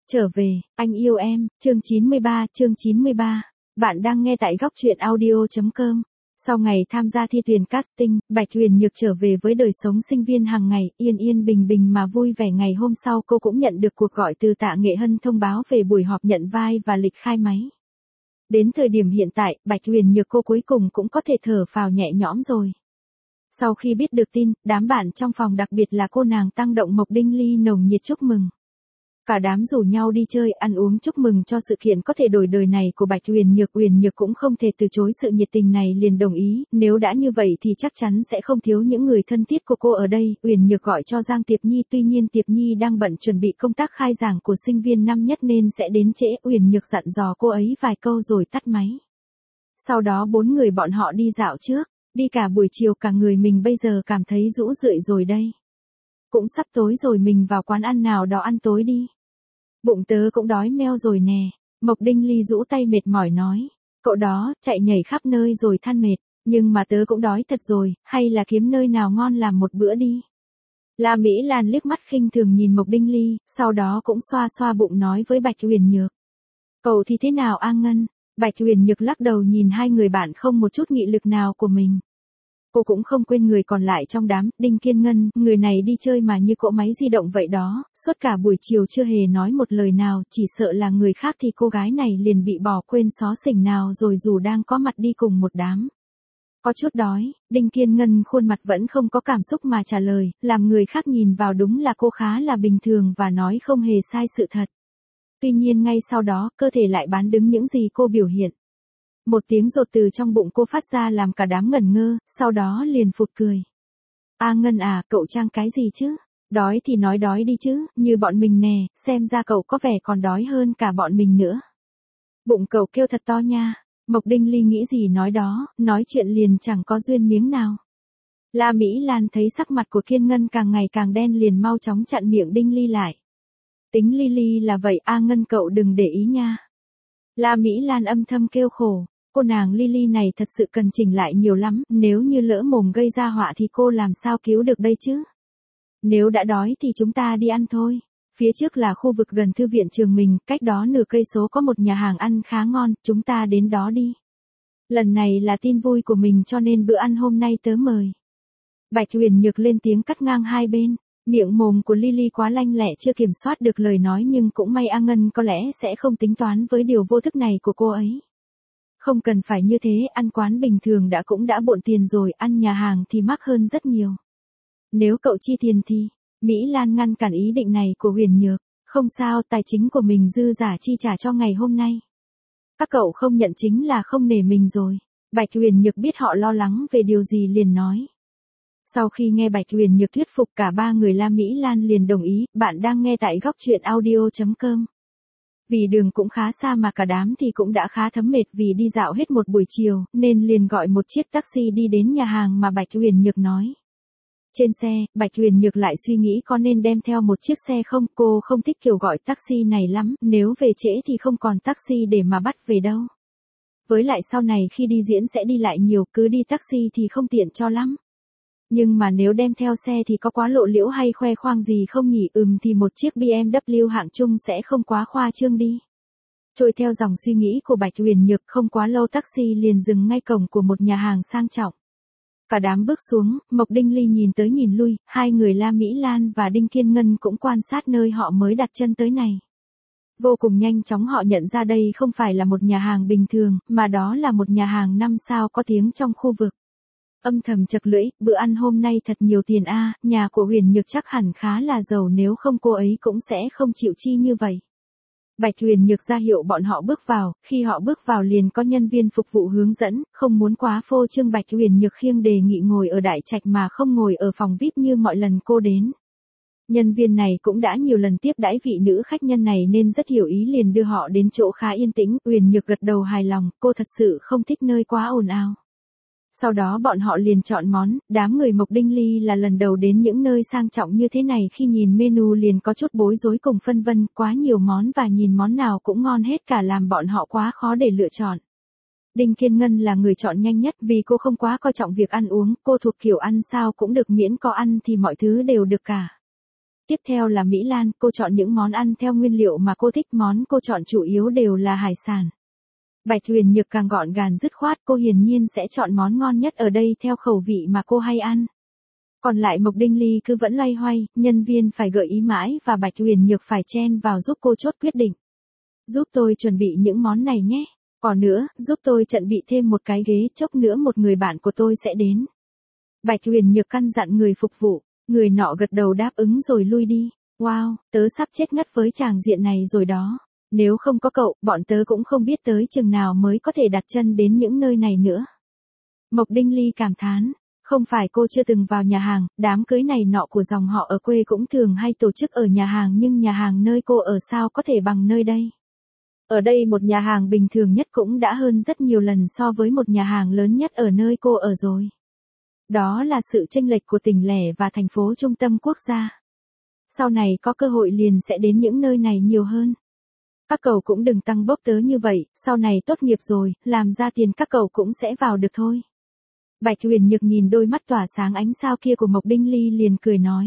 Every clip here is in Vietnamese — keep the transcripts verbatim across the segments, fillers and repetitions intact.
Trở về, anh yêu em, chương chín mươi ba, chương chín mươi ba. Bạn đang nghe tại góc truyện audio chấm com. Sau ngày tham gia thi tuyển casting, Bạch Huyền Nhược trở về với đời sống sinh viên hàng ngày, yên yên bình bình mà vui vẻ. Ngày hôm sau cô cũng nhận được cuộc gọi từ Tạ Nghệ Hân thông báo về buổi họp nhận vai và lịch khai máy. Đến thời điểm hiện tại, Bạch Huyền Nhược cô cuối cùng cũng có thể thở phào nhẹ nhõm rồi. Sau khi biết được tin, đám bạn trong phòng đặc biệt là cô nàng Tăng Động Mộc Đinh Ly nồng nhiệt chúc mừng. Cả đám rủ nhau đi chơi, ăn uống chúc mừng cho sự kiện có thể đổi đời này của Bạch Huyền Nhược. Huyền Nhược cũng không thể từ chối sự nhiệt tình này, liền đồng ý, nếu đã như vậy thì chắc chắn sẽ không thiếu những người thân thiết của cô ở đây. Huyền Nhược gọi cho Giang Tiệp Nhi, tuy nhiên Tiệp Nhi đang bận chuẩn bị công tác khai giảng của sinh viên năm nhất nên sẽ đến trễ. Huyền Nhược dặn dò cô ấy vài câu rồi tắt máy. Sau đó bốn người bọn họ đi dạo trước, đi cả buổi chiều, cả người mình bây giờ cảm thấy rũ rượi rồi đây. Cũng sắp tối rồi, mình vào quán ăn nào đó ăn tối đi. Bụng tớ cũng đói meo rồi nè. Mộc Đinh Ly rũ tay mệt mỏi nói. Cậu đó, chạy nhảy khắp nơi rồi than mệt, nhưng mà tớ cũng đói thật rồi, hay là kiếm nơi nào ngon làm một bữa đi. La Mỹ Lan liếc mắt khinh thường nhìn Mộc Đinh Ly, sau đó cũng xoa xoa bụng nói với Bạch Huyền Nhược. Cậu thì thế nào A Ngân? Bạch Huyền Nhược lắc đầu nhìn hai người bạn không một chút nghị lực nào của mình. Cô cũng không quên người còn lại trong đám, Đinh Kiên Ngân, người này đi chơi mà như cỗ máy di động vậy đó, suốt cả buổi chiều chưa hề nói một lời nào, chỉ sợ là người khác thì cô gái này liền bị bỏ quên xó xỉnh nào rồi dù đang có mặt đi cùng một đám. Có chút đói, Đinh Kiên Ngân khuôn mặt vẫn không có cảm xúc mà trả lời, làm người khác nhìn vào đúng là cô khá là bình thường và nói không hề sai sự thật. Tuy nhiên ngay sau đó, cơ thể lại bán đứng những gì cô biểu hiện. Một tiếng rột từ trong bụng cô phát ra làm cả đám ngẩn ngơ, sau đó liền phụt cười. A Ngân à, cậu trang cái gì chứ? Đói thì nói đói đi chứ, như bọn mình nè, xem ra cậu có vẻ còn đói hơn cả bọn mình nữa. Bụng cậu kêu thật to nha. Mộc Đinh Ly nghĩ gì nói đó, nói chuyện liền chẳng có duyên miếng nào. La Mỹ Lan thấy sắc mặt của Kiên Ngân càng ngày càng đen liền mau chóng chặn miệng Đinh Ly lại. Tính Ly Ly là vậy, A Ngân cậu đừng để ý nha. La Mỹ Lan âm thầm kêu khổ. Cô nàng Lily này thật sự cần chỉnh lại nhiều lắm, nếu như lỡ mồm gây ra họa thì cô làm sao cứu được đây chứ? Nếu đã đói thì chúng ta đi ăn thôi. Phía trước là khu vực gần thư viện trường mình, cách đó nửa cây số có một nhà hàng ăn khá ngon, chúng ta đến đó đi. Lần này là tin vui của mình cho nên bữa ăn hôm nay tớ mời. Bạch Huyền Nhược lên tiếng cắt ngang hai bên. Miệng mồm của Lily quá lanh lẹ chưa kiểm soát được lời nói, nhưng cũng may A Ngân có lẽ sẽ không tính toán với điều vô thức này của cô ấy. Không cần phải như thế, ăn quán bình thường đã cũng đã bộn tiền rồi, ăn nhà hàng thì mắc hơn rất nhiều. Nếu cậu chi tiền thì, Mỹ Lan ngăn cản ý định này của Huyền Nhược. Không sao, tài chính của mình dư giả chi trả cho ngày hôm nay. Các cậu không nhận chính là không nể mình rồi. Bạch Huyền Nhược biết họ lo lắng về điều gì liền nói. Sau khi nghe Bạch Huyền Nhược thuyết phục, cả ba người La Mỹ Lan liền đồng ý. Bạn đang nghe tại góc truyện audio chấm com. Vì đường cũng khá xa mà cả đám thì cũng đã khá thấm mệt vì đi dạo hết một buổi chiều, nên liền gọi một chiếc taxi đi đến nhà hàng mà Bạch Huyền Nhược nói. Trên xe, Bạch Huyền Nhược lại suy nghĩ có nên đem theo một chiếc xe không, cô không thích kiểu gọi taxi này lắm, nếu về trễ thì không còn taxi để mà bắt về đâu. Với lại sau này khi đi diễn sẽ đi lại nhiều, cứ đi taxi thì không tiện cho lắm. Nhưng mà nếu đem theo xe thì có quá lộ liễu hay khoe khoang gì không nhỉ? Ừm thì một chiếc bê em vê hạng trung sẽ không quá khoa trương đi. Trôi theo dòng suy nghĩ của Bạch Huyền Nhược, không quá lâu taxi liền dừng ngay cổng của một nhà hàng sang trọng. Cả đám bước xuống, Mộc Đinh Ly nhìn tới nhìn lui, hai người La Mỹ Lan và Đinh Kiên Ngân cũng quan sát nơi họ mới đặt chân tới này. Vô cùng nhanh chóng họ nhận ra đây không phải là một nhà hàng bình thường, mà đó là một nhà hàng năm sao có tiếng trong khu vực. Âm thầm chật lưỡi, bữa ăn hôm nay thật nhiều tiền a, nhà của Huyền Nhược chắc hẳn khá là giàu, nếu không cô ấy cũng sẽ không chịu chi như vậy. Bạch Huyền Nhược ra hiệu bọn họ bước vào, khi họ bước vào liền có nhân viên phục vụ hướng dẫn, không muốn quá phô trương. Bạch Huyền Nhược khiêng đề nghị ngồi ở đại trạch mà không ngồi ở phòng vi ai pi như mọi lần cô đến. Nhân viên này cũng đã nhiều lần tiếp đãi vị nữ khách nhân này nên rất hiểu ý, liền đưa họ đến chỗ khá yên tĩnh. Huyền Nhược gật đầu hài lòng, cô thật sự không thích nơi quá ồn ào. Sau đó bọn họ liền chọn món, đám người Mộc Đinh Ly là lần đầu đến những nơi sang trọng như thế này, khi nhìn menu liền có chút bối rối cùng phân vân, quá nhiều món và nhìn món nào cũng ngon hết cả làm bọn họ quá khó để lựa chọn. Đinh Kiên Ngân là người chọn nhanh nhất vì cô không quá coi trọng việc ăn uống, cô thuộc kiểu ăn sao cũng được miễn có ăn thì mọi thứ đều được cả. Tiếp theo là Mỹ Lan, cô chọn những món ăn theo nguyên liệu mà cô thích, món cô chọn chủ yếu đều là hải sản. Bạch Huyền Nhược càng gọn gàng dứt khoát, cô hiển nhiên sẽ chọn món ngon nhất ở đây theo khẩu vị mà cô hay ăn. Còn lại Mộc Đinh Ly cứ vẫn loay hoay, nhân viên phải gợi ý mãi và Bạch Huyền Nhược phải chen vào giúp cô chốt quyết định. Giúp tôi chuẩn bị những món này nhé. Còn nữa, giúp tôi chuẩn bị thêm một cái ghế, chốc nữa một người bạn của tôi sẽ đến. Bạch Huyền Nhược căn dặn người phục vụ, người nọ gật đầu đáp ứng rồi lui đi. Wow, tớ sắp chết ngất với tràng diện này rồi đó. Nếu không có cậu, bọn tớ cũng không biết tới chừng nào mới có thể đặt chân đến những nơi này nữa. Mộc Đinh Ly cảm thán, không phải cô chưa từng vào nhà hàng, đám cưới này nọ của dòng họ ở quê cũng thường hay tổ chức ở nhà hàng, nhưng nhà hàng nơi cô ở sao có thể bằng nơi đây. Ở đây một nhà hàng bình thường nhất cũng đã hơn rất nhiều lần so với một nhà hàng lớn nhất ở nơi cô ở rồi. Đó là sự chênh lệch của tỉnh lẻ và thành phố trung tâm quốc gia. Sau này có cơ hội liền sẽ đến những nơi này nhiều hơn. Các cậu cũng đừng tăng bốc tớ như vậy, sau này tốt nghiệp rồi, làm ra tiền các cậu cũng sẽ vào được thôi. Bạch Huyền Nhược nhìn đôi mắt tỏa sáng ánh sao kia của Mộc Đinh Ly liền cười nói.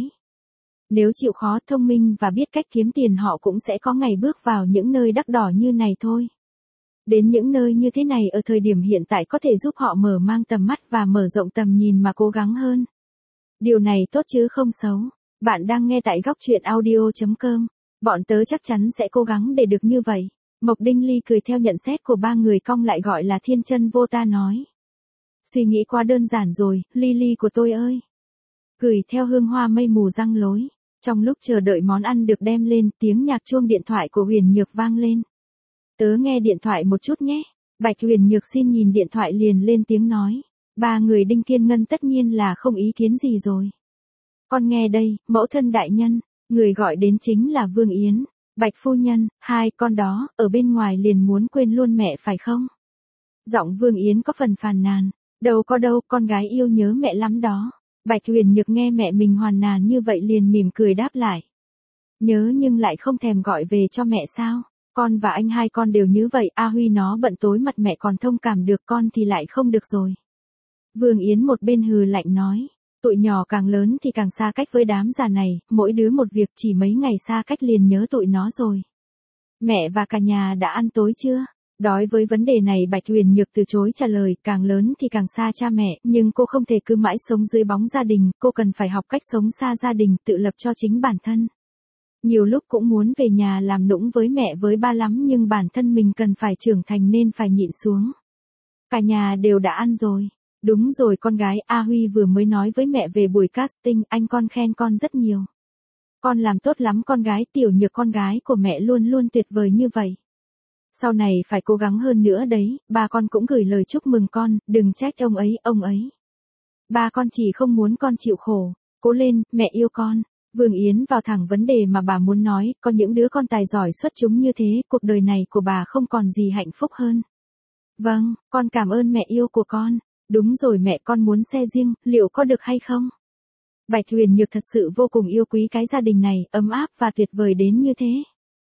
Nếu chịu khó, thông minh và biết cách kiếm tiền họ cũng sẽ có ngày bước vào những nơi đắt đỏ như này thôi. Đến những nơi như thế này ở thời điểm hiện tại có thể giúp họ mở mang tầm mắt và mở rộng tầm nhìn mà cố gắng hơn. Điều này tốt chứ không xấu. Bạn đang nghe tại góc truyện audio chấm com. Bọn tớ chắc chắn sẽ cố gắng để được như vậy. Mộc Đinh Ly cười theo nhận xét của ba người cong lại gọi là thiên chân vô ta nói. Suy nghĩ quá đơn giản rồi, Ly Ly của tôi ơi. Cười theo hương hoa mây mù răng lối. Trong lúc chờ đợi món ăn được đem lên, tiếng nhạc chuông điện thoại của Huyền Nhược vang lên. Tớ nghe điện thoại một chút nhé. Bạch Huyền Nhược xin nhìn điện thoại liền lên tiếng nói. Ba người Đinh Kiên Ngân tất nhiên là không ý kiến gì rồi. Con nghe đây, mẫu thân đại nhân, người gọi đến chính là Vương Yến. Bạch phu nhân, hai con đó, ở bên ngoài liền muốn quên luôn mẹ phải không? Giọng Vương Yến có phần phàn nàn. Đâu có đâu, con gái yêu nhớ mẹ lắm đó. Bạch Huyền Nhược nghe mẹ mình hoàn nàn như vậy liền mỉm cười đáp lại. Nhớ nhưng lại không thèm gọi về cho mẹ sao? Con và anh hai con đều như vậy, A Huy nó bận tối mặt mẹ còn thông cảm được, con thì lại không được rồi. Vương Yến một bên hừ lạnh nói. Tụi nhỏ càng lớn thì càng xa cách với đám già này, mỗi đứa một việc, chỉ mấy ngày xa cách liền nhớ tụi nó rồi. Mẹ và cả nhà đã ăn tối chưa? Đối với vấn đề này Bạch Huyền Nhược từ chối trả lời, càng lớn thì càng xa cha mẹ, nhưng cô không thể cứ mãi sống dưới bóng gia đình, cô cần phải học cách sống xa gia đình, tự lập cho chính bản thân. Nhiều lúc cũng muốn về nhà làm nũng với mẹ với ba lắm, nhưng bản thân mình cần phải trưởng thành nên phải nhịn xuống. Cả nhà đều đã ăn rồi. Đúng rồi con gái, A Huy vừa mới nói với mẹ về buổi casting, anh con khen con rất nhiều. Con làm tốt lắm con gái, Tiểu Nhược con gái của mẹ luôn luôn tuyệt vời như vậy. Sau này phải cố gắng hơn nữa đấy, ba con cũng gửi lời chúc mừng con, đừng trách ông ấy, ông ấy. Ba con chỉ không muốn con chịu khổ, cố lên, mẹ yêu con. Vương Yến vào thẳng vấn đề mà bà muốn nói, có những đứa con tài giỏi xuất chúng như thế, cuộc đời này của bà không còn gì hạnh phúc hơn. Vâng, con cảm ơn mẹ yêu của con. Đúng rồi mẹ, con muốn xe riêng, liệu có được hay không? Bạch Huyền Nhược thật sự vô cùng yêu quý cái gia đình này, ấm áp và tuyệt vời đến như thế.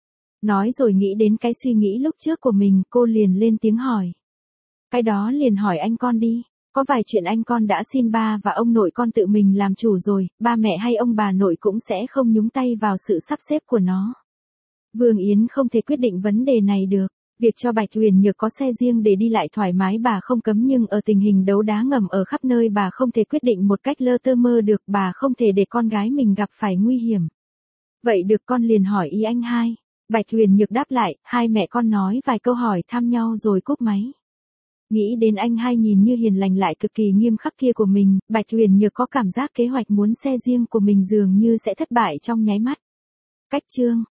Nói rồi nghĩ đến cái suy nghĩ lúc trước của mình, cô liền lên tiếng hỏi. Cái đó liền hỏi anh con đi, có vài chuyện anh con đã xin ba và ông nội con tự mình làm chủ rồi, ba mẹ hay ông bà nội cũng sẽ không nhúng tay vào sự sắp xếp của nó. Vương Yến không thể quyết định vấn đề này được. Việc cho Bạch Huyền Nhược có xe riêng để đi lại thoải mái bà không cấm, nhưng ở tình hình đấu đá ngầm ở khắp nơi bà không thể quyết định một cách lơ tơ mơ được, bà không thể để con gái mình gặp phải nguy hiểm. Vậy được, con liền hỏi ý anh hai. Bạch Huyền Nhược đáp lại, hai mẹ con nói vài câu hỏi thăm nhau rồi cúp máy. Nghĩ đến anh hai nhìn như hiền lành lại cực kỳ nghiêm khắc kia của mình, Bạch Huyền Nhược có cảm giác kế hoạch muốn xe riêng của mình dường như sẽ thất bại trong nháy mắt. Cách chương